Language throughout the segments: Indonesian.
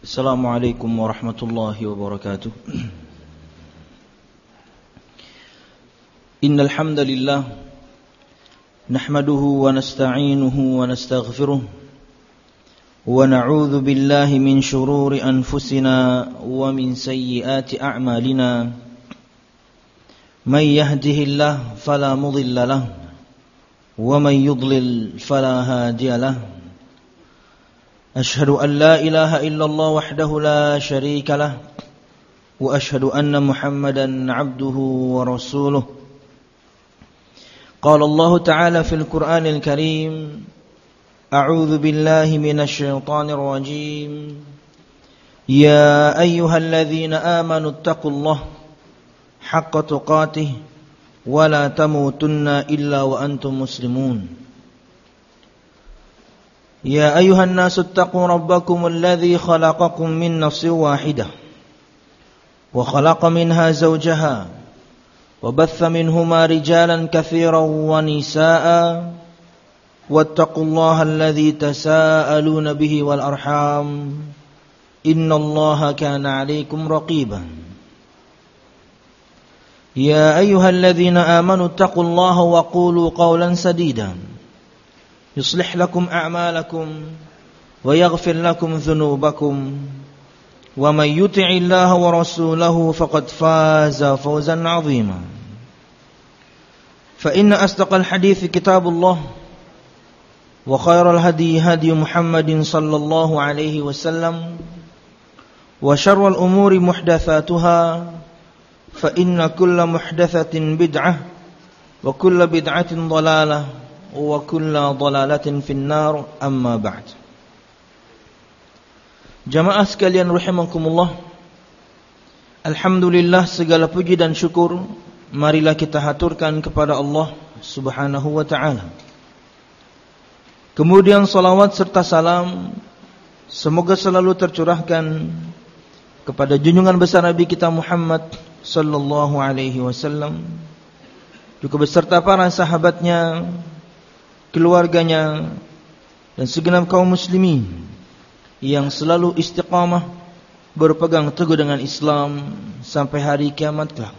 Assalamualaikum warahmatullahi wabarakatuh. Innal hamdalillah nahmaduhu wa nasta'inuhu wa nastaghfiruh wa na'udzu billahi min shururi anfusina wa min sayyiati a'malina. May yahdihillahu fala mudilla lahu wa may yudlil fala hadiya lahu. أشهد أن لا إله إلا الله وحده لا شريك له وأشهد أن محمدا عبده ورسوله. قال الله تعالى في القرآن الكريم: أعوذ بالله من الشيطان الرجيم. يا أيها الذين آمنوا اتقوا الله حق تقاته ولا تموتن إلا وأنتم مسلمون. يا أيها الناس اتقوا ربكم الذي خلقكم من نفس واحدة وخلق منها زوجها وبث منهما رجالا كثيرا ونساء واتقوا الله الذي تساءلون به والأرحام إن الله كان عليكم رقيبا. يا أيها الذين آمنوا اتقوا الله وقولوا قولا سديدا يصلح لكم أعمالكم ويغفر لكم ذنوبكم ومن يطع الله ورسوله فقد فاز فوزا عظيما. فإن أصدق الحديث كتاب الله وخير الهدي هدي محمد صلى الله عليه وسلم وشر الأمور محدثاتها فإن كل محدثة بدعة وكل بدعة ضلالة wa kullu dhalalatin finnar, amma ba'd. Jamaah sekalian rahimakumullah, alhamdulillah, segala puji dan syukur marilah kita haturkan kepada Allah Subhanahu wa ta'ala. Kemudian salawat serta salam semoga selalu tercurahkan kepada junjungan besar Nabi kita Muhammad sallallahu alaihi wasallam, juga beserta para sahabatnya, keluarganya, dan segenap kaum muslimin yang selalu istiqamah berpegang teguh dengan Islam sampai hari kiamat kelak.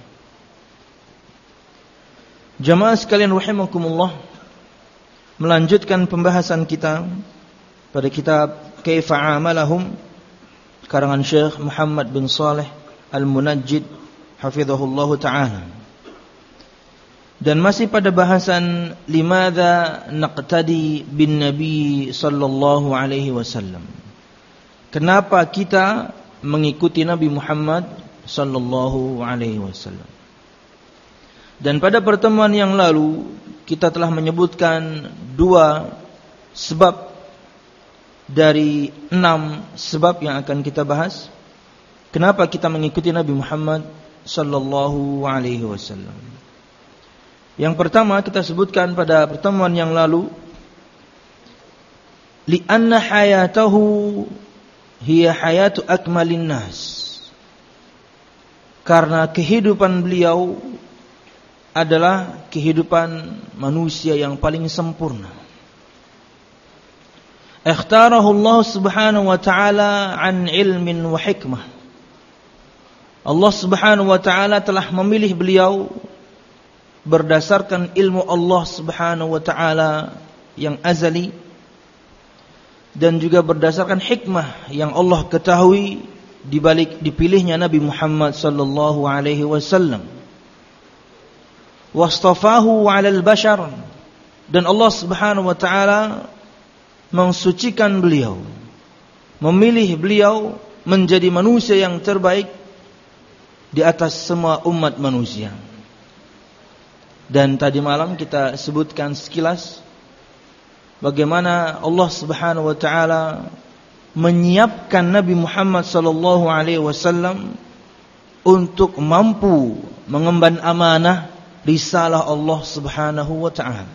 Jamaah sekalian rahimakumullah, melanjutkan pembahasan kita pada kitab Kaifa Amalahum karangan Syekh Muhammad bin Shalih Al-Munajjid hafizahullahu ta'ala. Dan masih pada bahasan limadza naqtadi bin Nabi sallallahu alaihi wasallam. Kenapa kita mengikuti Nabi Muhammad sallallahu alaihi wasallam? Dan pada pertemuan yang lalu kita telah menyebutkan 2 sebab dari 6 sebab yang akan kita bahas. Kenapa kita mengikuti Nabi Muhammad sallallahu alaihi wasallam? Yang pertama kita sebutkan pada pertemuan yang lalu, li'anna hayatahu hiya hayatu akmalin nas. Karena kehidupan beliau adalah kehidupan manusia yang paling sempurna. Ikhtarahu Allah Subhanahu wa ta'ala an ilmin wa hikmah. Allah Subhanahu wa ta'ala telah memilih beliau berdasarkan ilmu Allah Subhanahu wa ta'ala yang azali, dan juga berdasarkan hikmah yang Allah ketahui di balik dipilihnya Nabi Muhammad sallallahu alaihi wasallam. Wastafahu 'alal bashar, dan Allah Subhanahu wa ta'ala mensucikan beliau, memilih beliau menjadi manusia yang terbaik di atas semua umat manusia. Dan tadi malam kita sebutkan sekilas bagaimana Allah Subhanahu wa ta'ala menyiapkan Nabi Muhammad sallallahu alaihi wasallam untuk mampu mengemban amanah risalah Allah Subhanahu wa ta'ala.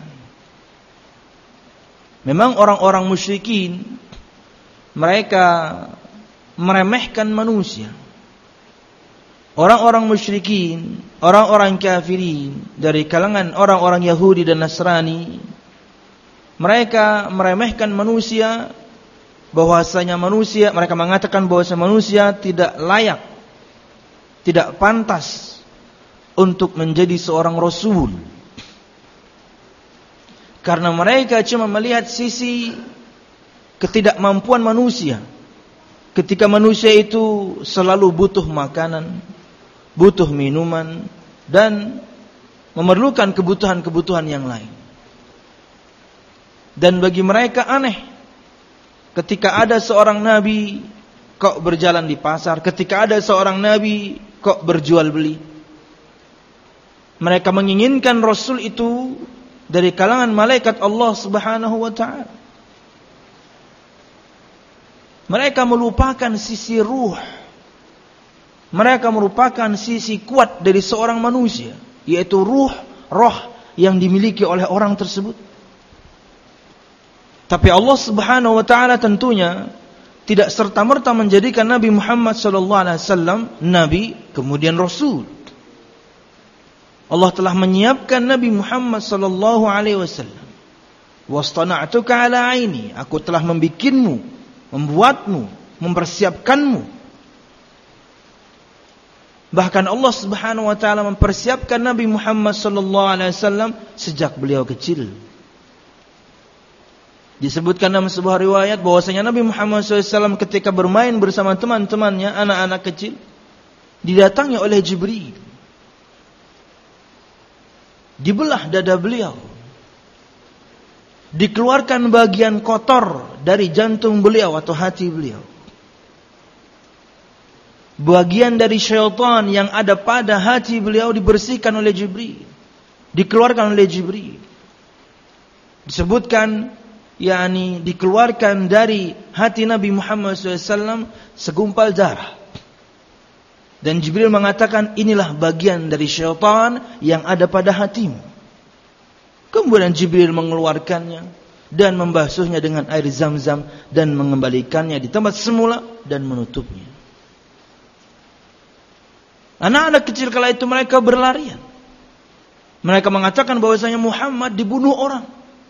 Memang orang-orang musyrikin mereka meremehkan manusia. Orang-orang musyrikin, orang-orang kafirin dari kalangan orang-orang Yahudi dan Nasrani, mereka meremehkan manusia bahwasanya manusia, mereka mengatakan bahwasanya manusia tidak layak, tidak pantas untuk menjadi seorang rasul. Karena mereka cuma melihat sisi ketidakmampuan manusia. Ketika manusia itu selalu butuh makanan, butuh minuman, dan memerlukan kebutuhan-kebutuhan yang lain. Dan bagi mereka aneh ketika ada seorang nabi kok berjalan di pasar, ketika ada seorang nabi kok berjual beli. Mereka menginginkan rasul itu dari kalangan malaikat Allah Subhanahu wa ta'ala. Mereka melupakan sisi ruh. Mereka merupakan sisi kuat dari seorang manusia, yaitu roh yang dimiliki oleh orang tersebut. Tapi Allah Subhanahu wa ta'ala tentunya tidak serta-merta menjadikan Nabi Muhammad sallallahu alaihi wasallam nabi kemudian rasul. Allah telah menyiapkan Nabi Muhammad sallallahu alaihi wasallam. Wastana'tuka 'ala 'aini, aku telah membikinmu, membuatmu, mempersiapkanmu. Bahkan Allah Subhanahu wa taala mempersiapkan Nabi Muhammad sallallahu alaihi wasallam sejak beliau kecil. Disebutkan dalam sebuah riwayat bahwasanya Nabi Muhammad SAW ketika bermain bersama teman-temannya, anak-anak kecil, didatangi oleh Jibril. Dibelah dada beliau, dikeluarkan bagian kotor dari jantung beliau atau hati beliau. Bagian dari syaitan yang ada pada hati beliau dibersihkan oleh Jibril, dikeluarkan oleh Jibril. Disebutkan dikeluarkan dari hati Nabi Muhammad SAW segumpal darah. Dan Jibril mengatakan, inilah bagian dari syaitan yang ada pada hatimu. Kemudian Jibril mengeluarkannya dan membasuhnya dengan air zam-zam dan mengembalikannya di tempat semula dan menutupnya. Anak-anak kecil kala itu mereka berlarian. Mereka mengatakan bahwasanya Muhammad dibunuh orang.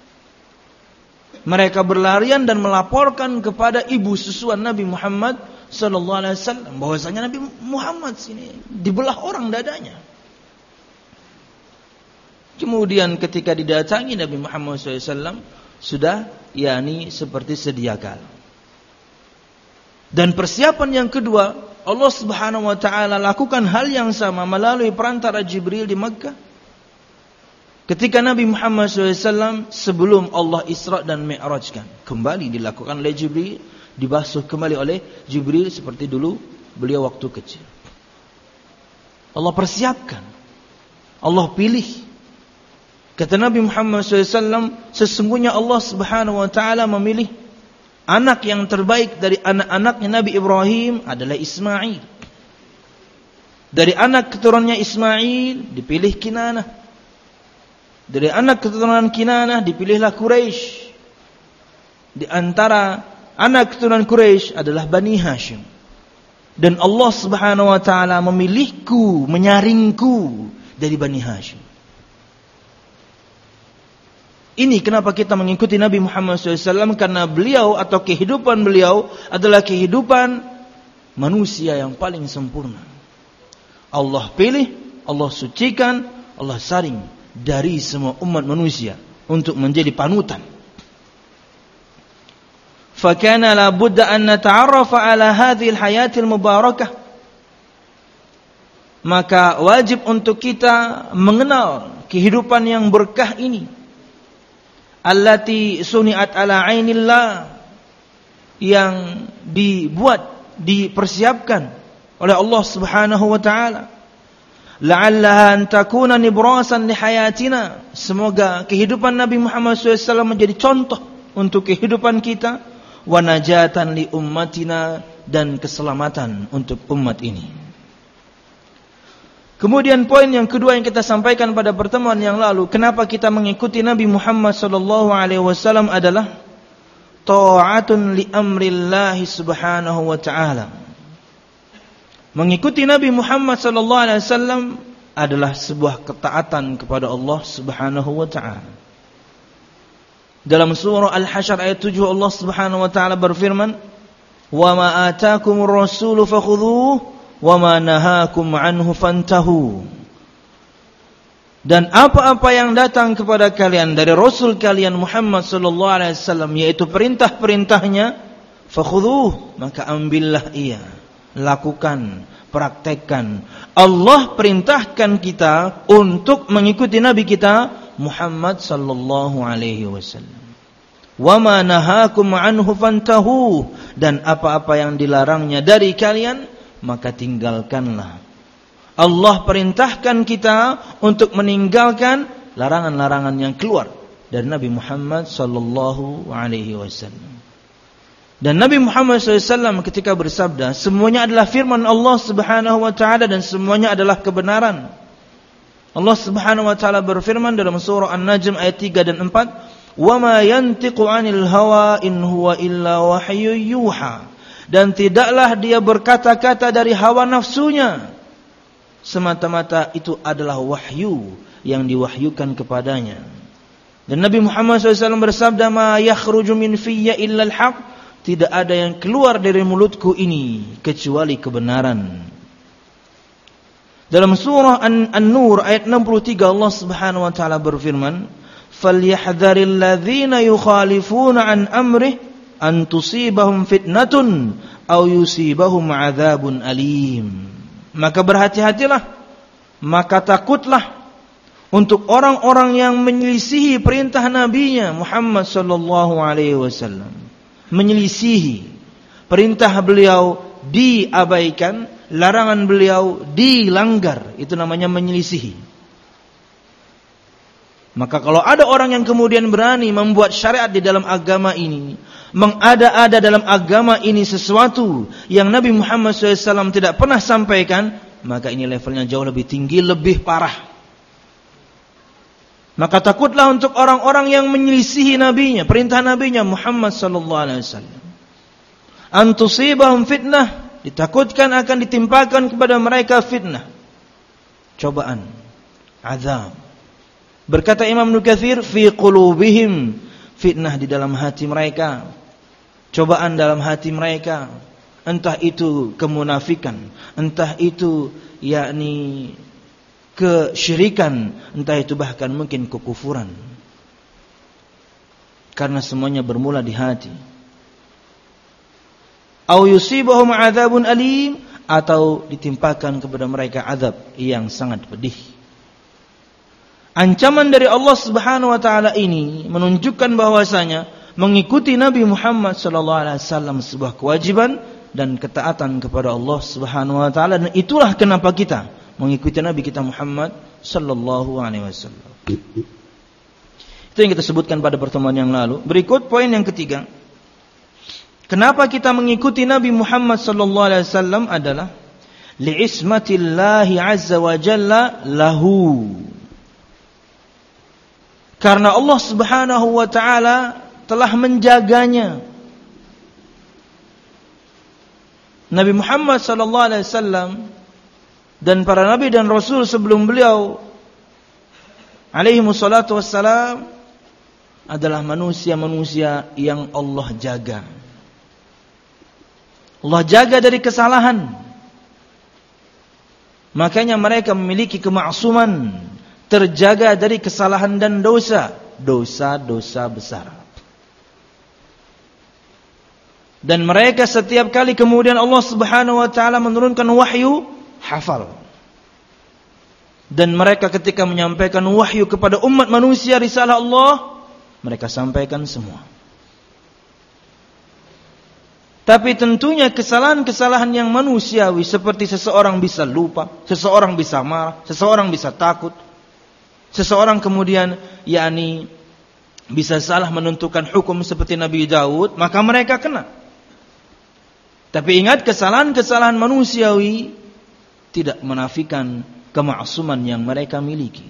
Mereka berlarian dan melaporkan kepada ibu susuan Nabi Muhammad sallallahu alaihi wasallam bahwasanya Nabi Muhammad sini dibelah orang dadanya. Kemudian ketika didatangi Nabi Muhammad SAW sudah seperti sedia kala. Dan persiapan yang kedua, Allah Subhanahu wa taala lakukan hal yang sama melalui perantara Jibril di Makkah. Ketika Nabi Muhammad SAW sebelum Allah Isra dan Mi'rajkan, kembali dilakukan oleh Jibril, dibasuh kembali oleh Jibril seperti dulu beliau waktu kecil. Allah persiapkan, Allah pilih. Kata Nabi Muhammad SAW, sesungguhnya Allah Subhanahu wa taala memilih anak yang terbaik dari anak-anaknya Nabi Ibrahim adalah Ismail. Dari anak keturunannya Ismail dipilih Kinanah. Dari anak keturunan Kinanah dipilihlah Quraisy. Di antara anak keturunan Quraisy adalah Bani Hashim. Dan Allah Subhanahu wa taala memilihku, menyaringku dari Bani Hashim. Ini kenapa kita mengikuti Nabi Muhammad SAW, karena beliau atau kehidupan beliau adalah kehidupan manusia yang paling sempurna. Allah pilih, Allah sucikan, Allah saring dari semua umat manusia untuk menjadi panutan. Fakana la budda an nata'arrafa ala hadhihi al-hayatil mubarakah. Maka wajib untuk kita mengenal kehidupan yang berkah ini. Allati suni'at ala 'ainillah, yang dibuat, dipersiapkan oleh Allah Subhanahu wa taala. La'allaha an takuna nibrasan li hayatina. Semoga kehidupan Nabi Muhammad SAW menjadi contoh untuk kehidupan kita, wa najatan li ummatina, dan keselamatan untuk umat ini. Kemudian poin yang kedua yang kita sampaikan pada pertemuan yang lalu, kenapa kita mengikuti Nabi Muhammad SAW adalah ta'atun li amrillahi subhanahu wa ta'ala. Mengikuti Nabi Muhammad SAW adalah sebuah ketaatan kepada Allah Subhanahu wa ta'ala. Dalam surah Al-Hasyr ayat 7 Allah Subhanahu wa taala berfirman, "Wa ma ataakumur rasulu fakhudhuhu wa ma nahakum anhu fantahu." Dan apa-apa yang datang kepada kalian dari Rasul kalian Muhammad sallallahu alaihi wasallam, yaitu perintah-perintahnya, fakhudhuhu, maka ambillah ia, lakukan, praktekkan. Allah perintahkan kita untuk mengikuti Nabi kita Muhammad sallallahu alaihi wasallam. Wa ma nahakum anhu fantahu, dan apa-apa yang dilarangnya dari kalian maka tinggalkanlah. Allah perintahkan kita untuk meninggalkan larangan-larangan yang keluar dari Nabi Muhammad sallallahu alaihi wasallam. Dan Nabi Muhammad SAW ketika bersabda, semuanya adalah firman Allah Subhanahu wa taala dan semuanya adalah kebenaran. Allah Subhanahu wa taala berfirman dalam surah An-Najm ayat 3 dan 4, "Wa ma yantiqu 'anil hawa in huwa illa wahyu yuha." Dan tidaklah dia berkata-kata dari hawa nafsunya, semata-mata itu adalah wahyu yang diwahyukan kepadanya. Dan Nabi Muhammad SAW bersabda, "Ma yakhruju min fiyya illa al-haq." Tidak ada yang keluar dari mulutku ini kecuali kebenaran. Dalam surah An-Nur ayat 63 Allah Subhanahu wa taala berfirman, "Falyahdharil ladzina yukhalifuna an amrih an tusibahum fitnatun aw yusibahum 'adzabun alim." Maka berhati-hatilah, maka takutlah untuk orang-orang yang menyelisihi perintah Nabi-Nya Muhammad sallallahu alaihi wasallam. Menyelisihi perintah beliau diabaikan, larangan beliau dilanggar, itu namanya menyelisihi. Maka kalau ada orang yang kemudian berani membuat syariat di dalam agama ini, mengada-ada dalam agama ini sesuatu yang Nabi Muhammad SAW tidak pernah sampaikan, maka ini levelnya jauh lebih tinggi, lebih parah. Maka takutlah untuk orang-orang yang menyelisihi nabinya, perintah nabinya Muhammad SAW. An tusibahum fitnah, ditakutkan akan ditimpakan kepada mereka fitnah, cobaan, azab. Berkata Imam Ibnu Katsir, fi qulubihim, fitnah di dalam hati mereka, cobaan dalam hati mereka, entah itu kemunafikan, entah itu yakni kesyirikan, entah itu bahkan mungkin kekufuran. Karena semuanya bermula di hati. Au yusibahum adzabun alim, atau ditimpakan kepada mereka azab yang sangat pedih. Ancaman dari Allah Subhanahu wa taala ini menunjukkan bahwasanya mengikuti Nabi Muhammad sallallahu alaihi wasallam sebuah kewajiban dan ketaatan kepada Allah Subhanahu wa taala, dan itulah kenapa kita mengikuti Nabi kita Muhammad sallallahu alaihi wasallam. Itu yang kita sebutkan pada pertemuan yang lalu. Berikut poin yang ketiga. Kenapa kita mengikuti Nabi Muhammad sallallahu alaihi wasallam adalah li'ismatillahi azza wa jalla lahu. Karena Allah Subhanahu wa taala telah menjaganya. Nabi Muhammad sallallahu alaihi wasallam dan para nabi dan rasul sebelum beliau alaihi wassalatu wassalam adalah manusia-manusia yang Allah jaga. Allah jaga dari kesalahan. Makanya mereka memiliki kemaksuman, terjaga dari kesalahan dan dosa-dosa besar. Dan mereka setiap kali kemudian Allah Subhanahu wa taala menurunkan wahyu, hafal. Dan mereka ketika menyampaikan wahyu kepada umat manusia risalah Allah, mereka sampaikan semua. Tapi tentunya kesalahan-kesalahan yang manusiawi, seperti seseorang bisa lupa, seseorang bisa marah, seseorang bisa takut, seseorang kemudian bisa salah menentukan hukum seperti Nabi Daud, maka mereka kena. Tapi ingat, kesalahan-kesalahan manusiawi tidak menafikan kemaksuman yang mereka miliki.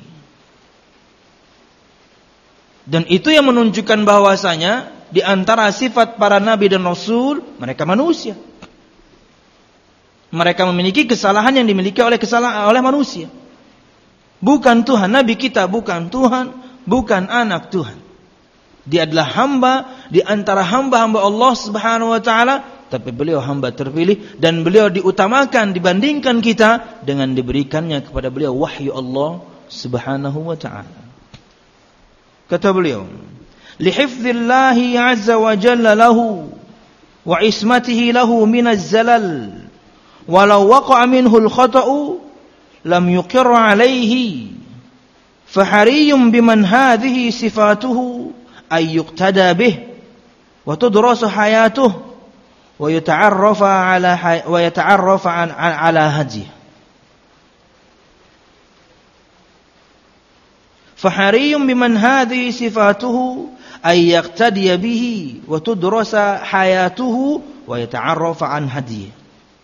Dan itu yang menunjukkan bahwasanya di antara sifat para nabi dan rasul, mereka manusia. Mereka memiliki kesalahan yang dimiliki oleh manusia. Bukan Tuhan. Nabi kita bukan Tuhan, bukan anak Tuhan. Dia adalah hamba di antara hamba-hamba Allah Subhanahu wa taala, tapi beliau hamba terpilih dan beliau diutamakan dibandingkan kita dengan diberikannya kepada beliau wahyu Allah Subhanahu wa taala. Kata beliau, "Lihifdzillahi 'azza wa jalla lahu wa ismatihi lahu minaz zalal, walau waqa'a minhu al-khata'u lam yuqir 'alayhi, fahariyun biman hadhihi sifatuhu ay yuqtada bih wa tudrasu hayatuhu wa yata'arrafa ala hadihi." Fahariyun biman hadhihi sifatuhu ay yaqtadiya bihi wa tudrasa hayatuhu wa yata'arrafa an hadihi.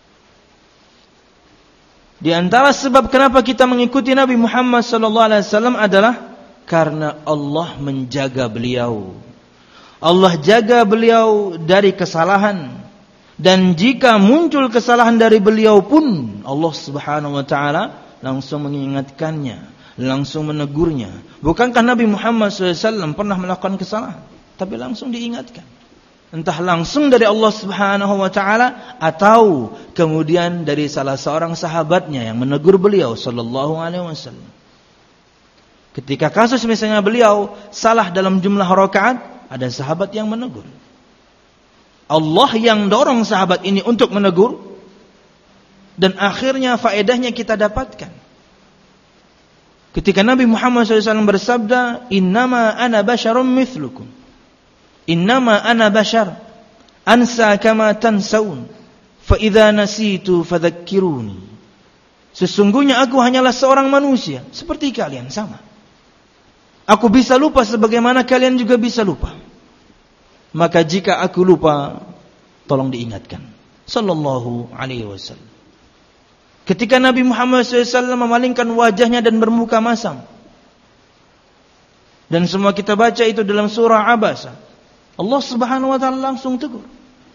Di antara sebab kenapa kita mengikuti Nabi Muhammad sallallahu alaihi wasallam adalah karena Allah menjaga beliau. Allah jaga beliau dari kesalahan, dan jika muncul kesalahan dari beliau pun Allah Subhanahu wa taala langsung mengingatkannya, langsung menegurnya. Bukankah Nabi Muhammad SAW pernah melakukan kesalahan, tapi langsung diingatkan. Entah langsung dari Allah Subhanahu wa taala atau kemudian dari salah seorang sahabatnya yang menegur beliau sallallahu alaihi wasallam. Ketika kasus misalnya beliau salah dalam jumlah rakaat, ada sahabat yang menegur. Allah yang dorong sahabat ini untuk menegur, dan akhirnya faedahnya kita dapatkan. Ketika Nabi Muhammad SAW bersabda, "Innama ana basyarum mithlukum. Innama ana basyar. Ansa kama tansaun. Fa idza nasitu fadzakkiruni." Sesungguhnya aku hanyalah seorang manusia seperti kalian, sama. Aku bisa lupa sebagaimana kalian juga bisa lupa. Maka jika aku lupa, tolong diingatkan. Sallallahu alaihi wasallam. Ketika Nabi Muhammad SAW memalingkan wajahnya dan bermuka masam, dan semua kita baca itu dalam surah Abasa, Allah Subhanahu wa taala langsung tegur.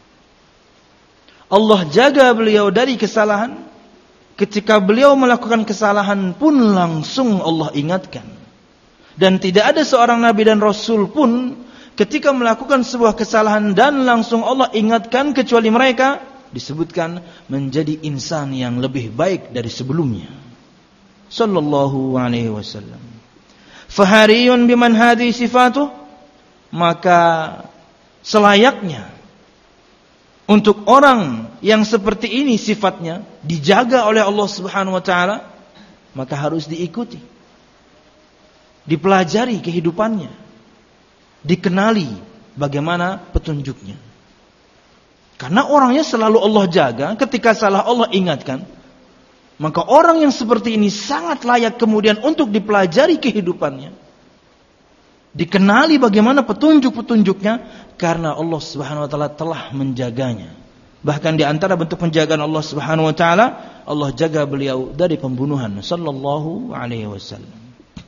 Allah jaga beliau dari kesalahan. Ketika beliau melakukan kesalahan pun langsung Allah ingatkan. Dan tidak ada seorang nabi dan rasul pun ketika melakukan sebuah kesalahan dan langsung Allah ingatkan, kecuali mereka disebutkan menjadi insan yang lebih baik dari sebelumnya. Sallallahu alaihi wasallam. Fahariyun biman hadhi sifatuh, maka selayaknya untuk orang yang seperti ini sifatnya dijaga oleh Allah Subhanahu wa taala, maka harus diikuti, dipelajari kehidupannya, dikenali bagaimana petunjuknya. Karena orangnya selalu Allah jaga, ketika salah Allah ingatkan. Maka orang yang seperti ini sangat layak kemudian untuk dipelajari kehidupannya, dikenali bagaimana petunjuk-petunjuknya, karena Allah Subhanahu wa taala telah menjaganya. Bahkan di antara bentuk penjagaan Allah Subhanahu wa taala, Allah jaga beliau dari pembunuhan sallallahu alaihi wasallam.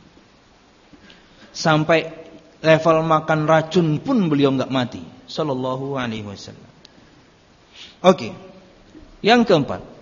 Sampai level makan racun pun beliau enggak mati sallallahu alaihi wasallam. Oke. Yang keempat,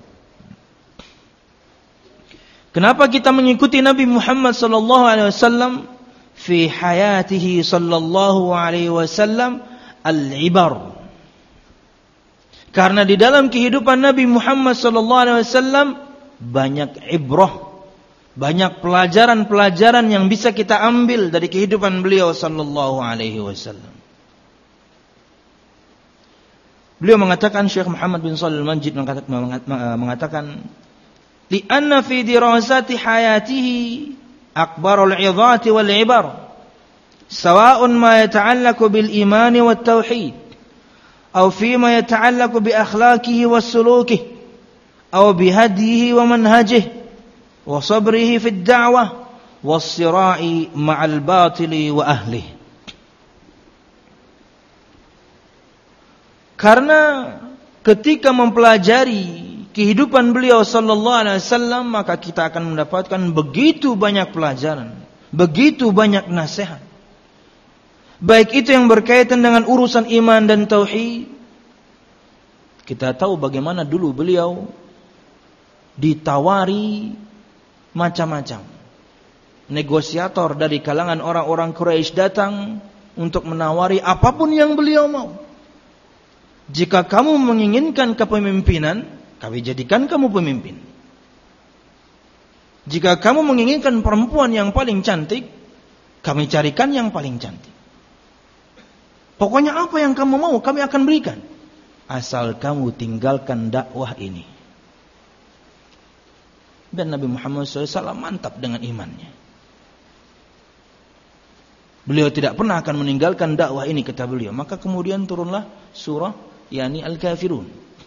kenapa kita mengikuti Nabi Muhammad sallallahu alaihi wasallam? Fi hayatihi sallallahu alaihi wasallam al-ibar. Karena di dalam kehidupan Nabi Muhammad sallallahu alaihi wasallam banyak ibrah, banyak pelajaran-pelajaran yang bisa kita ambil dari kehidupan beliau sallallahu alaihi wasallam. Beliau mengatakan, Syekh Muhammad bin Shalih Al-Munajjid mengatakan, "Li'anna fi dirasati hayatihi akbarul 'idhati wal 'ibar, sawa'un ma yata'allaqu bil iman wat tauhid, aw fi ma yata'allaqu bi akhlaqihi was sulukihi, aw bi hadihi wa manhajihi, wa sabrihi fid da'wah was sira'i ma'al batili wa ahlihi." Karena ketika mempelajari kehidupan beliau sallallahu alaihi wasallam, maka kita akan mendapatkan begitu banyak pelajaran, begitu banyak nasihat. Baik itu yang berkaitan dengan urusan iman dan tauhid. Kita tahu bagaimana dulu beliau ditawari macam-macam. Negosiator dari kalangan orang-orang Quraisy datang untuk menawari apapun yang beliau mau. Jika kamu menginginkan kepemimpinan, kami jadikan kamu pemimpin. Jika kamu menginginkan perempuan yang paling cantik, kami carikan yang paling cantik. Pokoknya apa yang kamu mau, kami akan berikan. Asal kamu tinggalkan dakwah ini. Dan Nabi Muhammad SAW mantap dengan imannya. Beliau tidak pernah akan meninggalkan dakwah ini, kata beliau. Maka kemudian turunlah surah yakni Al-Kafirun.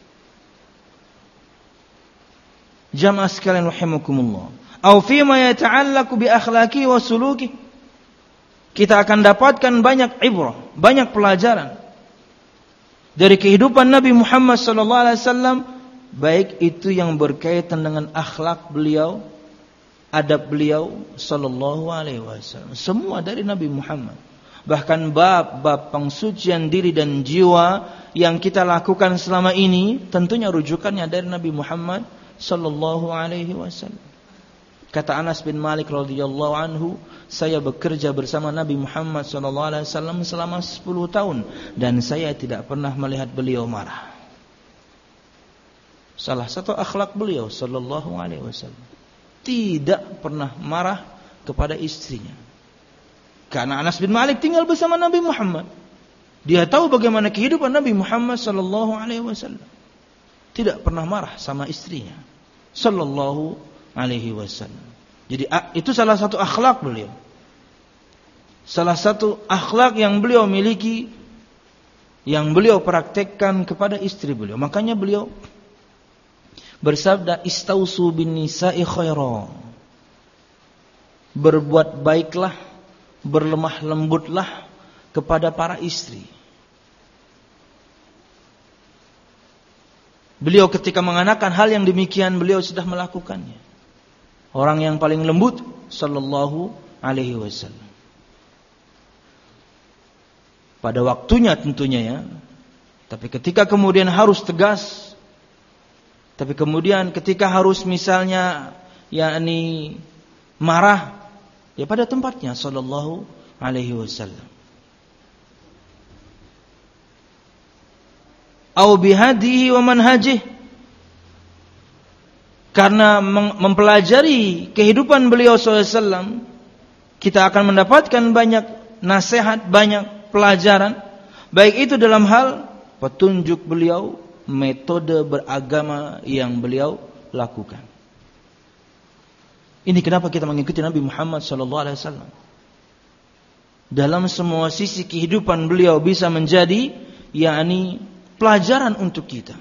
Jamaah sekalian rahimakumullah. Au fima yata'allaqu bi akhlaqi wa suluki. Kita akan dapatkan banyak ibrah, banyak pelajaran dari kehidupan Nabi Muhammad sallallahu alaihi wasallam, baik itu yang berkaitan dengan akhlak beliau, adab beliau sallallahu alaihi wasallam. Semua dari Nabi Muhammad. Bahkan bab-bab pensucian diri dan jiwa yang kita lakukan selama ini tentunya rujukannya dari Nabi Muhammad sallallahu alaihi wasallam. Kata Anas bin Malik radhiyallahu anhu, saya bekerja bersama Nabi Muhammad sallallahu alaihi wasallam selama 10 tahun dan saya tidak pernah melihat beliau marah. Salah satu akhlak beliau sallallahu alaihi wasallam, tidak pernah marah kepada istrinya. Karena Anas bin Malik tinggal bersama Nabi Muhammad. Dia tahu bagaimana kehidupan Nabi Muhammad sallallahu alaihi wasallam. Tidak pernah marah sama istrinya sallallahu alaihi wasallam. Jadi itu salah satu akhlak beliau. Salah satu akhlak yang beliau miliki, yang beliau praktekkan kepada istri beliau. Makanya beliau bersabda, istausu bin nisa'i khaira. Berbuat baiklah, berlemah lembutlah kepada para istri. Beliau ketika mengatakan hal yang demikian, beliau sudah melakukannya. Orang yang paling lembut sallallahu alaihi wasallam. Pada waktunya tentunya ya. Tapi ketika kemudian harus tegas, tapi kemudian ketika harus misalnya yakni marah, ya pada tempatnya sallallahu alaihi wasallam. Au bihadihi wa manhajihi. Karena mempelajari kehidupan beliau SAW, kita akan mendapatkan banyak nasihat, banyak pelajaran. Baik itu dalam hal petunjuk beliau, metode beragama yang beliau lakukan. Ini kenapa kita mengikuti Nabi Muhammad SAW. Dalam semua sisi kehidupan beliau bisa menjadi yakni pelajaran untuk kita.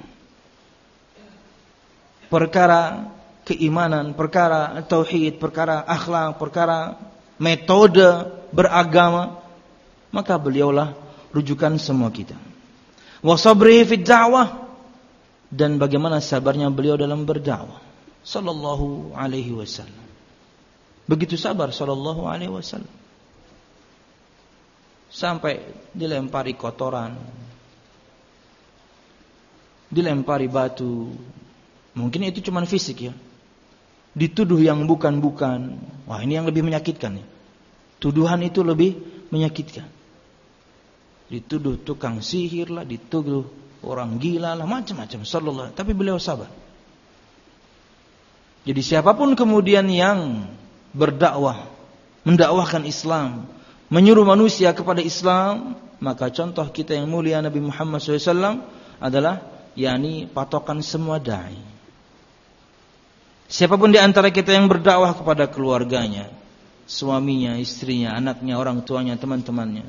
Perkara keimanan, perkara tauhid, perkara akhlak, perkara metode beragama, maka beliaulah rujukan semua kita. Wa sabrihi fid da'wah, dan bagaimana sabarnya beliau dalam berdakwah sallallahu alaihi wasallam. Begitu sabar sallallahu alaihi wasallam. Sampai dilempari kotoran, dilempari batu. Mungkin itu cuma fisik ya. Dituduh yang bukan-bukan. Wah, ini yang lebih menyakitkan ya. Tuduhan itu lebih menyakitkan. Dituduh tukang sihir lah, dituduh orang gila lah, macam-macam. Sallallahu. Tapi beliau sabar. Jadi siapapun kemudian yang berdakwah, mendakwahkan Islam, menyuruh manusia kepada Islam, maka contoh kita yang mulia Nabi Muhammad SAW adalah yakni patokan semua dai. Siapapun di antara kita yang berdakwah kepada keluarganya, suaminya, istrinya, anaknya, orang tuanya, teman-temannya,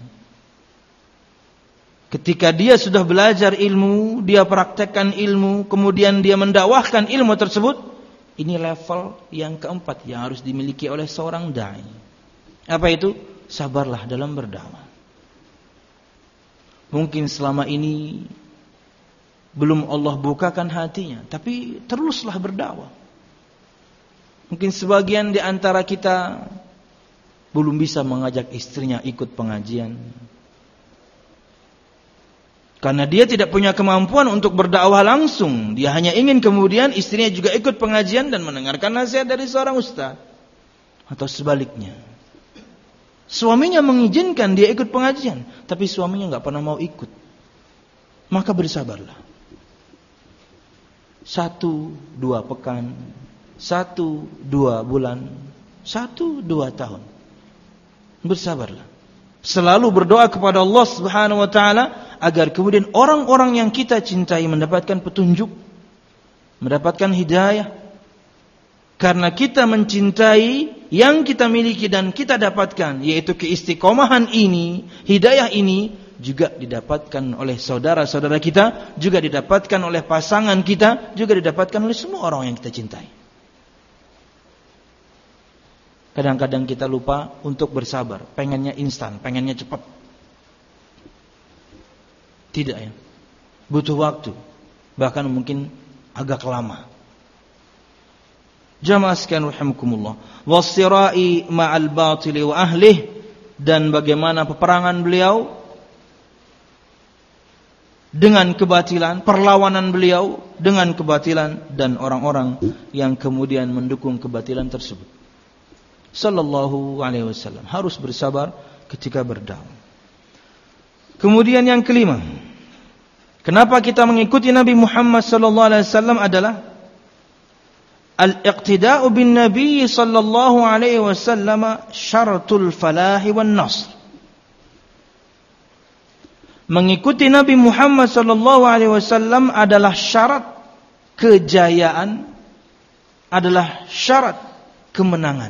ketika dia sudah belajar ilmu, dia praktekkan ilmu, kemudian dia mendakwahkan ilmu tersebut, ini level yang keempat yang harus dimiliki oleh seorang dai. Apa itu? Sabarlah dalam berdakwah. Mungkin selama ini belum Allah bukakan hatinya, tapi teruslah berdakwah. Mungkin sebagian di antara kita belum bisa mengajak istrinya ikut pengajian, karena dia tidak punya kemampuan untuk berdakwah langsung. Dia hanya ingin kemudian istrinya juga ikut pengajian dan mendengarkan nasihat dari seorang ustaz, atau sebaliknya. Suaminya mengizinkan dia ikut pengajian, tapi suaminya enggak pernah mau ikut. Maka bersabarlah. 1-2 pekan, 1-2 bulan, 1-2 tahun. Bersabarlah. Selalu berdoa kepada Allah Subhanahu wa taala agar kemudian orang-orang yang kita cintai mendapatkan petunjuk, mendapatkan hidayah. Karena kita mencintai yang kita miliki dan kita dapatkan, yaitu keistiqomahan ini, hidayah ini juga didapatkan oleh saudara-saudara kita, juga didapatkan oleh pasangan kita, juga didapatkan oleh semua orang yang kita cintai. Kadang-kadang kita lupa untuk bersabar, pengennya instan, pengennya cepat. Tidak ya. Butuh waktu, bahkan mungkin agak lama. Jamaah sekalian rahimakumullah, wasirai ma'al batili wa ahlih, dan bagaimana peperangan beliau dengan kebatilan, perlawanan beliau dengan kebatilan dan orang-orang yang kemudian mendukung kebatilan tersebut. Sallallahu alaihi wasallam harus bersabar ketika berdakwah. Kemudian yang kelima, kenapa kita mengikuti Nabi Muhammad sallallahu alaihi wasallam adalah al-iqtida'u bin Nabi sallallahu alaihi wasallam syaratul falahi wan nasr. Mengikuti Nabi Muhammad sallallahu alaihi wasallam adalah syarat kejayaan, adalah syarat kemenangan.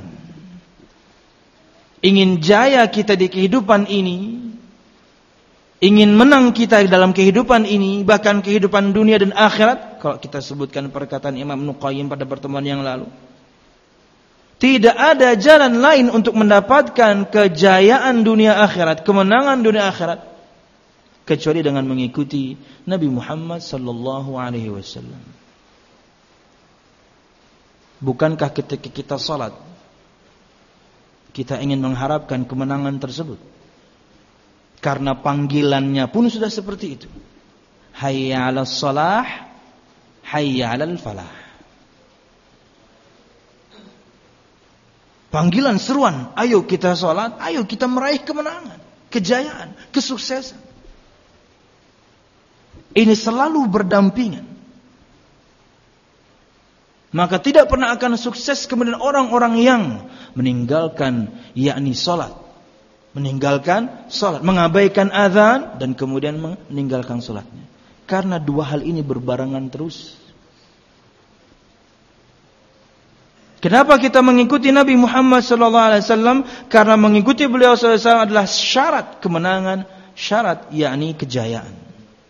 Ingin jaya kita di kehidupan ini, ingin menang kita dalam kehidupan ini, bahkan kehidupan dunia dan akhirat, kalau kita sebutkan perkataan Imam Ibnu Qayyim pada pertemuan yang lalu, tidak ada jalan lain untuk mendapatkan kejayaan dunia akhirat, kemenangan dunia akhirat, kecuali dengan mengikuti Nabi Muhammad sallallahu alaihi wasallam. Bukankah ketika kita salat, kita ingin mengharapkan kemenangan tersebut? Karena panggilannya pun sudah seperti itu. Hayya 'alas shalah, hayya 'alal falah. Panggilan seruan, ayo kita salat, ayo kita meraih kemenangan, kejayaan, kesuksesan. Ini selalu berdampingan. Maka tidak pernah akan sukses kemudian orang-orang yang meninggalkan yakni salat, meninggalkan salat, mengabaikan azan dan kemudian meninggalkan salatnya. Karena dua hal ini berbarengan terus. Kenapa kita mengikuti Nabi Muhammad SAW? Karena mengikuti beliau SAW adalah syarat kemenangan, syarat yakni kejayaan.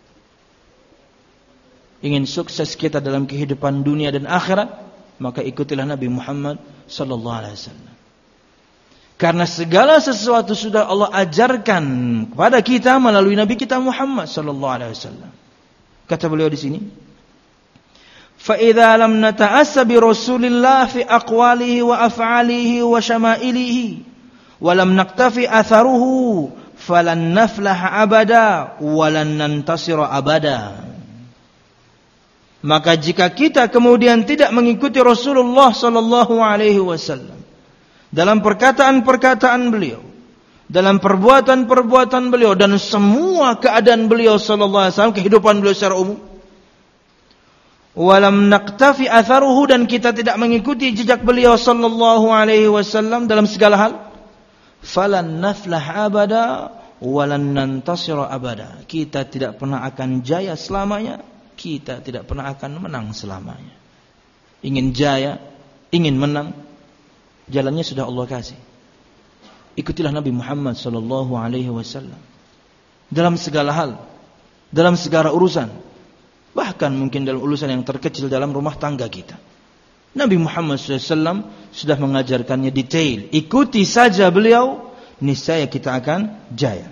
Ingin sukses kita dalam kehidupan dunia dan akhirat, maka ikutilah Nabi Muhammad SAW. Karena segala sesuatu sudah Allah ajarkan kepada kita melalui Nabi kita Muhammad SAW. Kata beliau di sini, فَإِذَا لَمْ نَتَأَسَّ بِرَسُولِ اللَّهِ فِي أَقْوَالِهِ وَأَفْعَالِهِ وَشَمَائِلِهِ وَلَمْ نَقْتَفِ أَثَرُهُ فَلَنْ نَفْلَحَ أَبَدًا وَلَنْ نَنْتَصِرَ أَبَدًا. Maka jika kita kemudian tidak mengikuti Rasulullah sallallahu alaihi wasallam dalam perkataan-perkataan beliau, dalam perbuatan-perbuatan beliau dan semua keadaan beliau sallallahu alaihi wasallam, kehidupan beliau secara umum, walam naqtafi atharuhu, dan kita tidak mengikuti jejak beliau sallallahu alaihi wasallam dalam segala hal, falan naflah abada walan nantasira abada. Kita tidak pernah akan jaya selamanya, kita tidak pernah akan menang selamanya. Ingin jaya, ingin menang, jalannya sudah Allah kasih. Ikutilah Nabi Muhammad sallallahu alaihi wasallam dalam segala hal, dalam segala urusan, bahkan mungkin dalam urusan yang terkecil dalam rumah tangga kita. Nabi Muhammad SAW sudah mengajarkannya detail. Ikuti saja beliau, niscaya kita akan jaya.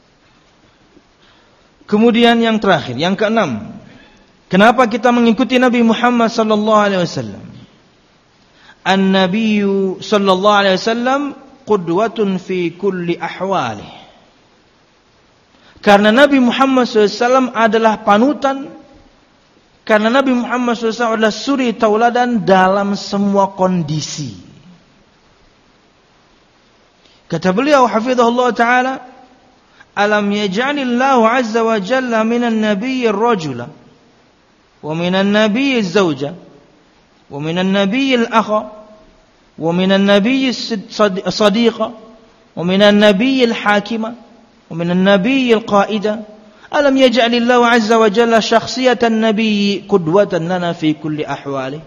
Kemudian yang terakhir, yang keenam, kenapa kita mengikuti Nabi Muhammad sallallahu alaihi wasallam? An-Nabiyyu sallallahu alaihi wasallam qudwatun fi kulli ahwalih. Karena Nabi Muhammad SAW adalah panutan, karena Nabi Muhammad SAW adalah suri tauladan dalam semua kondisi. Kata beliau hafizahullah taala, alam yaj'alillahu azza wa jalla minan nabiyyi ar-rajula wa minan nabiyyi az-zawja wa minan nabiyyi al-akha wa minan nabiyyi as-sadiqa wa minan nabiyyi al-hakima wa minan nabiyyi al-qa'ida. Alam yaj'alillahu azza wa jalla syakhsiyatan nabiyyi qudwatan lana fi kulli ahwali.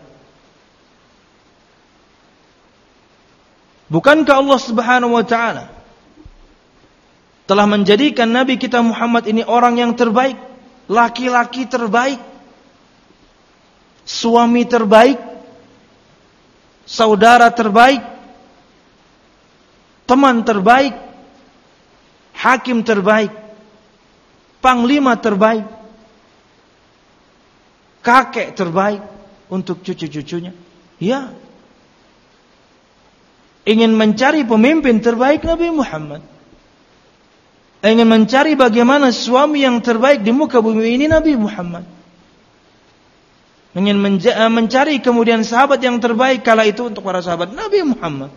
Bukankah Allah Subhanahu wa taala telah menjadikan Nabi kita Muhammad ini orang yang terbaik, laki-laki terbaik, suami terbaik, saudara terbaik, teman terbaik, hakim terbaik, panglima terbaik, kakek terbaik untuk cucu-cucunya. Ya. Ingin mencari pemimpin terbaik Nabi Muhammad. Ingin mencari bagaimana suami yang terbaik di muka bumi ini Nabi Muhammad. Ingin mencari kemudian sahabat yang terbaik kala itu untuk para sahabat Nabi Muhammad.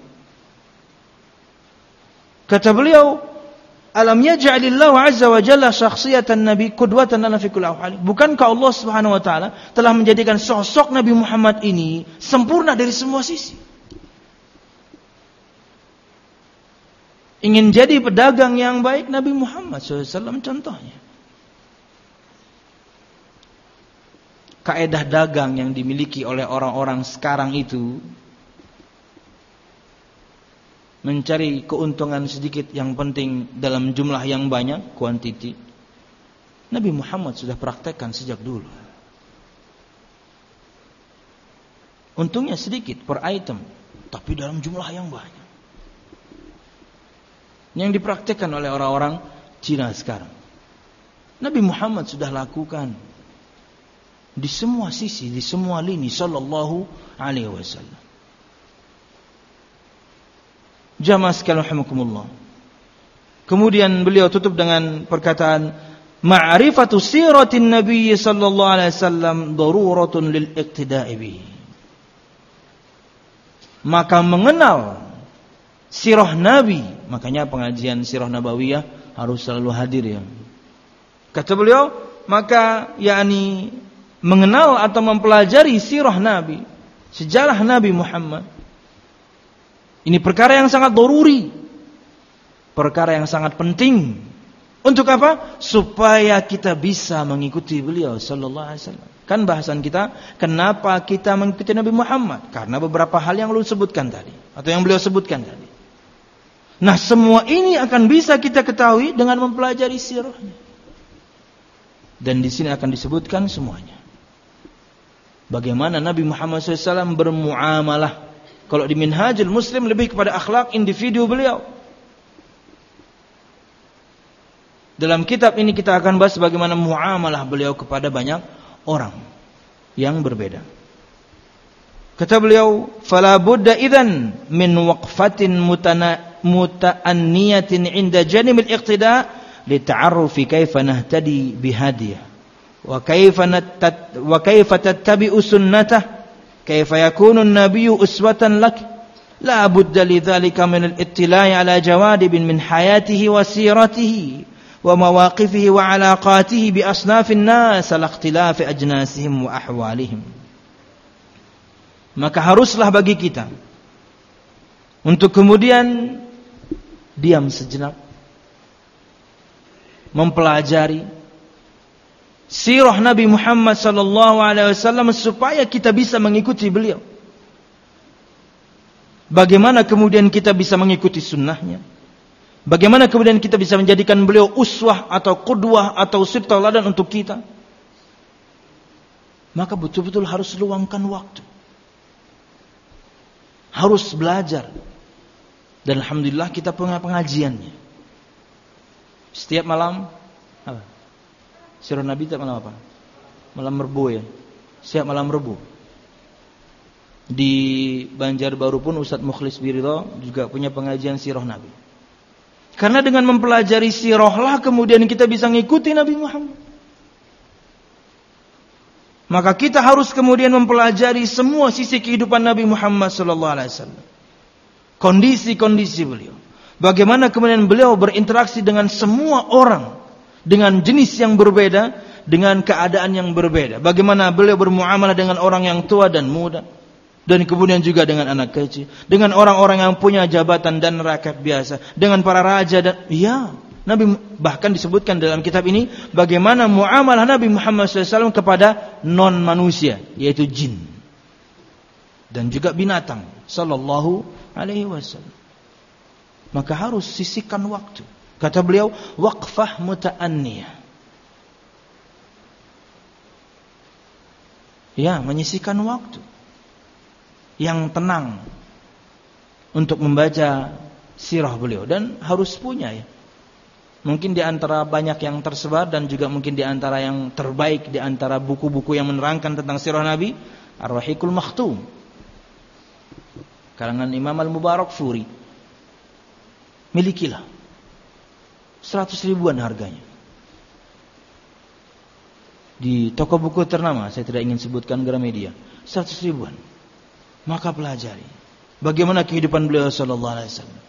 Kata beliau, alam yaj'alillahu azza wa jalla syakhsiyatan nabi qudwatan lana fi kulli ahwal. Bukankah Allah Subhanahu wa taala telah menjadikan sosok Nabi Muhammad ini sempurna dari semua sisi? Ingin jadi pedagang yang baik Nabi Muhammad SAW contohnya. Kaedah dagang yang dimiliki oleh orang-orang sekarang itu mencari keuntungan sedikit yang penting dalam jumlah yang banyak, kuantiti. Nabi Muhammad sudah praktekkan sejak dulu. Untungnya sedikit per item, tapi dalam jumlah yang banyak. Yang dipraktikkan oleh orang-orang Cina sekarang. Nabi Muhammad sudah lakukan di semua sisi, di semua lini sallallahu alaihi wasallam. Jamaah sekalian rahimakumullah. Kemudian beliau tutup dengan perkataan ma'rifatu siratin nabiy sallallahu alaihi wasallam daruratun lil iqtida'i bihi. Maka mengenal sirah Nabi, makanya pengajian sirah nabawiyah harus selalu hadir ya. Kata beliau, maka yakni mengenal atau mempelajari sirah Nabi, sejarah Nabi Muhammad. Ini perkara yang sangat daruri, perkara yang sangat penting. Untuk apa? Supaya kita bisa mengikuti beliau sallallahu alaihi wasallam. Kan bahasan kita, kenapa kita mengikuti Nabi Muhammad? Karena beberapa hal yang lu sebutkan tadi, atau yang beliau sebutkan tadi. Nah, semua ini akan bisa kita ketahui dengan mempelajari sirahnya. Dan di sini akan disebutkan semuanya. Bagaimana Nabi Muhammad SAW bermuamalah. Kalau di Minhajul Muslim lebih kepada akhlak individu beliau. Dalam kitab ini kita akan bahas bagaimana muamalah beliau kepada banyak orang yang berbeda. Kata beliau, "Fala budda idzan min waqfatin muta'anniyatin 'inda janib al-iqtida' lita'arrufi kaifa nahtadi bihadiyah wa kaifa tattabi'u sunnatah kaifa yakunu an-nabiyyu uswatan lak la budda lidzalika min al-ittila'i 'ala jawadibin min hayatihi wa siratihi wa mawaqifihi wa 'alaqatihi bi asnafin nas ala ikhtilafi ajnasihim wa ahwalihim." Maka haruslah bagi kita untuk kemudian diam sejenak, mempelajari sirah Nabi Muhammad sallallahu alaihi wasallam supaya kita bisa mengikuti beliau. Bagaimana kemudian kita bisa mengikuti sunnahnya? Bagaimana kemudian kita bisa menjadikan beliau uswah atau qudwah atau suri tauladan untuk kita? Maka betul-betul harus luangkan waktu. Harus belajar. Dan alhamdulillah kita punya pengajiannya. Setiap malam apa? Sirah Nabi tiap malam apa? Malam Rebo ya. Setiap malam Rebo. Di Banjarbaru pun Ustadz Mukhlis Biridho juga punya pengajian sirah Nabi. Karena dengan mempelajari sirahlah kemudian kita bisa mengikuti Nabi Muhammad. Maka kita harus kemudian mempelajari semua sisi kehidupan Nabi Muhammad sallallahu alaihi wasallam. Kondisi-kondisi beliau, Bagaimana kemudian beliau berinteraksi dengan semua orang, dengan jenis yang berbeda, dengan keadaan yang berbeda. Bagaimana beliau bermuamalah dengan orang yang tua dan muda, dan kemudian juga dengan anak kecil, dengan orang-orang yang punya jabatan dan rakyat biasa, dengan para raja dan Nabi bahkan disebutkan dalam kitab ini bagaimana muamalah Nabi Muhammad SAW kepada non manusia, yaitu jin dan juga binatang sallallahu alaihi wasallam. Maka harus sisihkan waktu. Kata beliau, waqfah muta'anniyah. Ya, menyisihkan waktu yang tenang untuk membaca sirah beliau, dan harus punya ya. Mungkin di antara banyak yang tersebar dan juga mungkin di antara yang terbaik di antara buku-buku yang menerangkan tentang sirah Nabi, Ar-Rahiqul Makhtum karangan Imam Al-Mubarakfuri. Milikilah. 100 ribuan harganya. Di toko buku ternama, saya tidak ingin sebutkan Gramedia, 100 ribuan. Maka pelajari bagaimana kehidupan beliau sallallahu alaihi wasallam,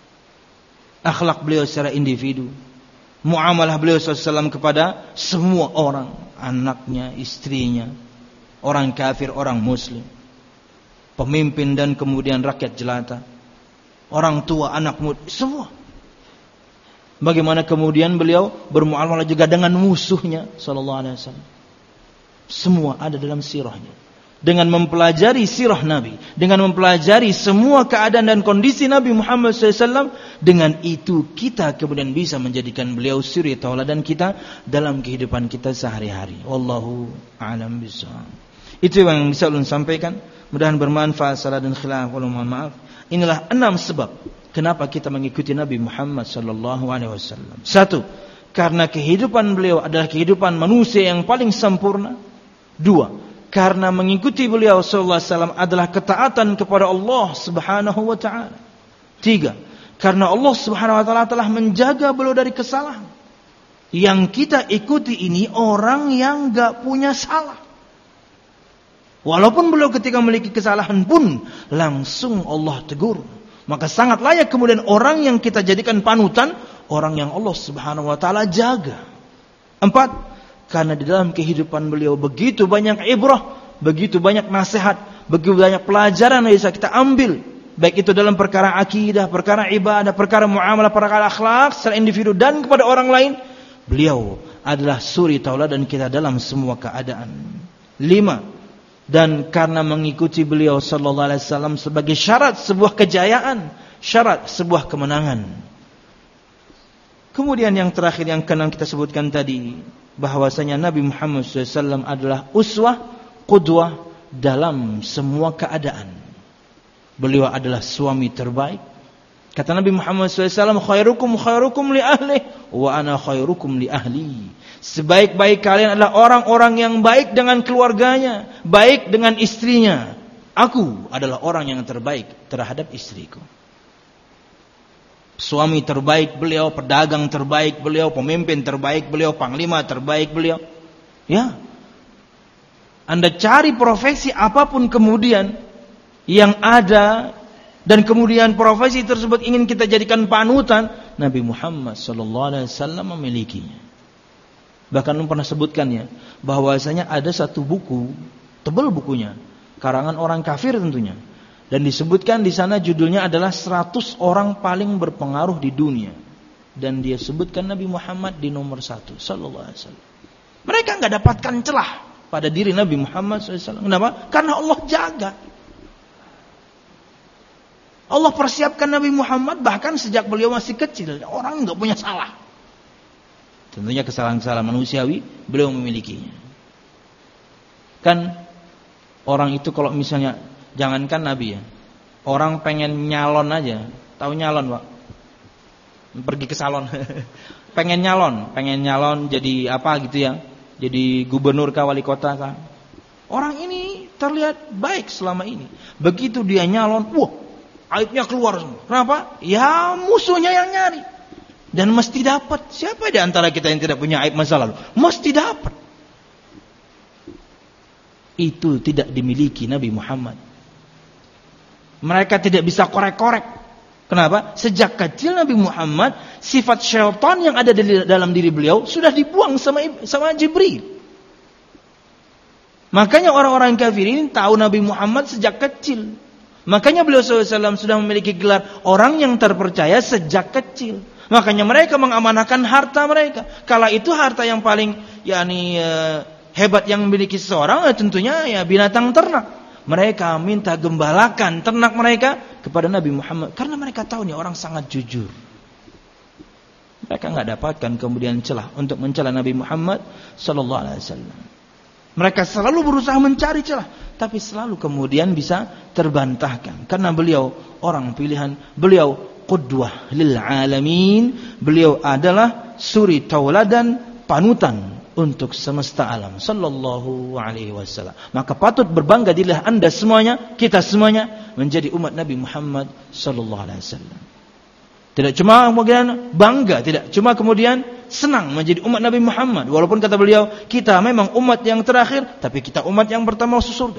akhlak beliau secara individu, muamalah beliau sallallahu alaihi wasallam kepada semua orang, anaknya, istrinya, orang kafir, orang muslim, pemimpin dan kemudian rakyat jelata, orang tua, anak muda, semua. Bagaimana kemudian beliau bermuamalah juga dengan musuhnya sallallahu alaihi wasallam. Semua ada dalam sirahnya. Dengan mempelajari sirah Nabi, dengan mempelajari semua keadaan dan kondisi Nabi Muhammad SAW, dengan itu kita kemudian bisa menjadikan beliau suri tauladan kita dalam kehidupan kita sehari-hari. Wallahu a'lam bishawab. Itu yang bisa ulun sampaikan. Mudah-mudahan bermanfaat. Salah dan khilaf, walau mohon maaf. Inilah 6 sebab kenapa kita mengikuti Nabi Muhammad sallallahu alaihi wasallam. 1, karena kehidupan beliau adalah kehidupan manusia yang paling sempurna. 2, karena mengikuti beliau sallallahu alaihi wasallam adalah ketaatan kepada Allah Subhanahu wa taala. 3, karena Allah Subhanahu wa taala telah menjaga beliau dari kesalahan. Yang kita ikuti ini orang yang enggak punya salah. Walaupun beliau ketika memiliki kesalahan pun langsung Allah tegur. Maka sangat layak kemudian orang yang kita jadikan panutan, orang yang Allah Subhanahu wa taala jaga. 4, karena di dalam kehidupan beliau begitu banyak ibrah, begitu banyak nasihat, begitu banyak pelajaran yang bisa kita ambil, baik itu dalam perkara akidah, perkara ibadah, perkara muamalah, perkara akhlak secara individu dan kepada orang lain. Beliau adalah suri tauladan kita dalam semua keadaan. 5, dan karena mengikuti beliau sallallahu alaihi wasallam sebagai syarat sebuah kejayaan, syarat sebuah kemenangan. Kemudian yang terakhir yang keenam kita sebutkan tadi, bahwasanya Nabi Muhammad SAW adalah uswah, qudwah dalam semua keadaan. Beliau adalah suami terbaik. Kata Nabi Muhammad SAW, khairukum li ahli wa ana khairukum li ahli. Sebaik-baik kalian adalah orang-orang yang baik dengan keluarganya, baik dengan istrinya. Aku adalah orang yang terbaik terhadap istriku. Suami terbaik beliau, pedagang terbaik beliau, pemimpin terbaik beliau, panglima terbaik beliau. Ya. Anda cari profesi apapun kemudian yang ada, dan kemudian profesi tersebut ingin kita jadikan panutan, Nabi Muhammad SAW memilikinya. Bahkan pernah sebutkannya bahwasanya ada satu buku, tebal bukunya, karangan orang kafir tentunya, dan disebutkan di sana judulnya adalah 100 orang paling berpengaruh di dunia, dan dia sebutkan Nabi Muhammad di nomor 1 sallallahu alaihi wasallam. Mereka enggak dapatkan celah pada diri Nabi Muhammad SAW. Kenapa? Karena Allah jaga. Allah persiapkan Nabi Muhammad bahkan sejak beliau masih kecil. Orang enggak punya salah. Tentunya kesalahan-kesalahan manusiawi beliau memilikinya. Kan orang itu kalau misalnya, jangankan Nabi ya, orang pengen nyalon aja, tahu nyalon Pak? Pergi ke salon. pengen nyalon jadi apa gitu ya, jadi gubernur kah, wali kota kah. Orang ini terlihat baik selama ini. Begitu dia nyalon, wah, aibnya keluar semua. Kenapa? Ya musuhnya yang nyari. Dan mesti dapat. Siapa di antara kita yang tidak punya aib masa lalu? Mesti dapat. Itu tidak dimiliki Nabi Muhammad. Mereka tidak bisa korek-korek. Kenapa? Sejak kecil Nabi Muhammad, sifat syaitan yang ada dalam diri beliau sudah dibuang sama Jibril. Makanya orang-orang kafir ini tahu Nabi Muhammad sejak kecil. Makanya beliau SAW sudah memiliki gelar orang yang terpercaya sejak kecil. Makanya mereka mengamanahkan harta mereka. Kala itu harta yang paling hebat yang memiliki seseorang tentunya binatang ternak. Mereka minta gembalakan ternak mereka kepada Nabi Muhammad karena mereka tahu nih orang sangat jujur. Mereka enggak dapatkan kemudian celah untuk mencela Nabi Muhammad sallallahu alaihi wasallam. Mereka selalu berusaha mencari celah, tapi selalu kemudian bisa terbantahkan karena beliau orang pilihan, beliau qudwah lil alamin, beliau adalah suri tauladan, panutan untuk semesta alam sallallahu alaihi wasallam. Maka patut berbangga dirilah Anda semuanya, kita semuanya menjadi umat Nabi Muhammad sallallahu alaihi wasallam. Tidak cuma kemudian bangga, tidak cuma kemudian senang menjadi umat Nabi Muhammad. Walaupun kata beliau, kita memang umat yang terakhir, tapi kita umat yang pertama masuk surga.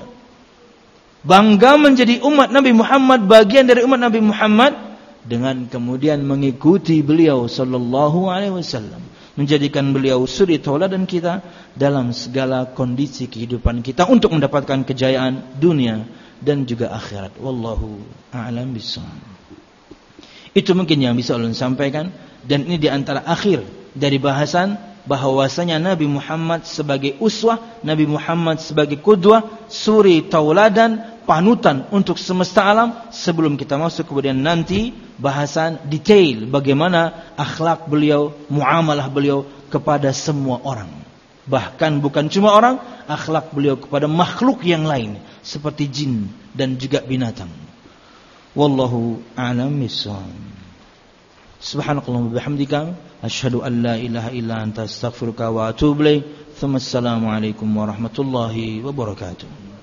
Bangga menjadi umat Nabi Muhammad, bagian dari umat Nabi Muhammad dengan kemudian mengikuti beliau sallallahu alaihi wasallam. Menjadikan beliau suri tauladan kita dalam segala kondisi kehidupan kita untuk mendapatkan kejayaan dunia dan juga akhirat. Wallahu a'lam bishawab. Itu mungkin yang bisa ulun sampaikan, dan ini di antara akhir dari bahasan bahwasanya Nabi Muhammad sebagai uswah, Nabi Muhammad sebagai qudwah, suri tauladan, panutan untuk semesta alam. Sebelum kita masuk kemudian nanti bahasan detail bagaimana akhlak beliau, muamalah beliau kepada semua orang. Bahkan bukan cuma orang, akhlak beliau kepada makhluk yang lain seperti jin dan juga binatang. Wallahu a'lam bishawab. Subhanakallahumma bihamdika asyhadu an la ilaha illa anta astaghfiruka wa atubu ilaik. Assalamualaikum warahmatullahi wabarakatuh.